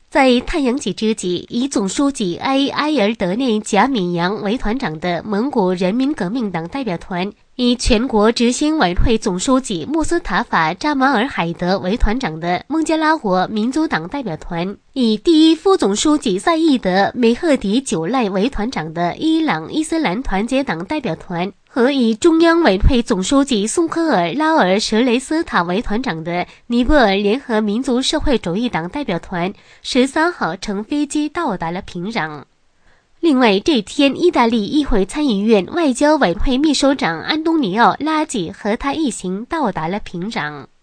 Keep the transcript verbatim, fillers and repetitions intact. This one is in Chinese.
在太阳节之际，以总书记埃埃尔德内贾敏扬为团长的蒙古人民革命党代表团，以全国执行委员会总书记穆斯塔法扎马尔海德为团长的孟加拉国民族党代表团，以第一副总书记赛义德梅赫迪久赖为团长的伊朗伊斯兰团结党代表团，和以中央委员会总书记宋科尔拉尔什雷斯塔为团长的尼泊尔联合民族社会主义党代表团十三号乘飞机到达了平壤。另外，这天，意大利议会参议院外交委员会秘书长安东尼奥·拉吉和他一行到达了平壤。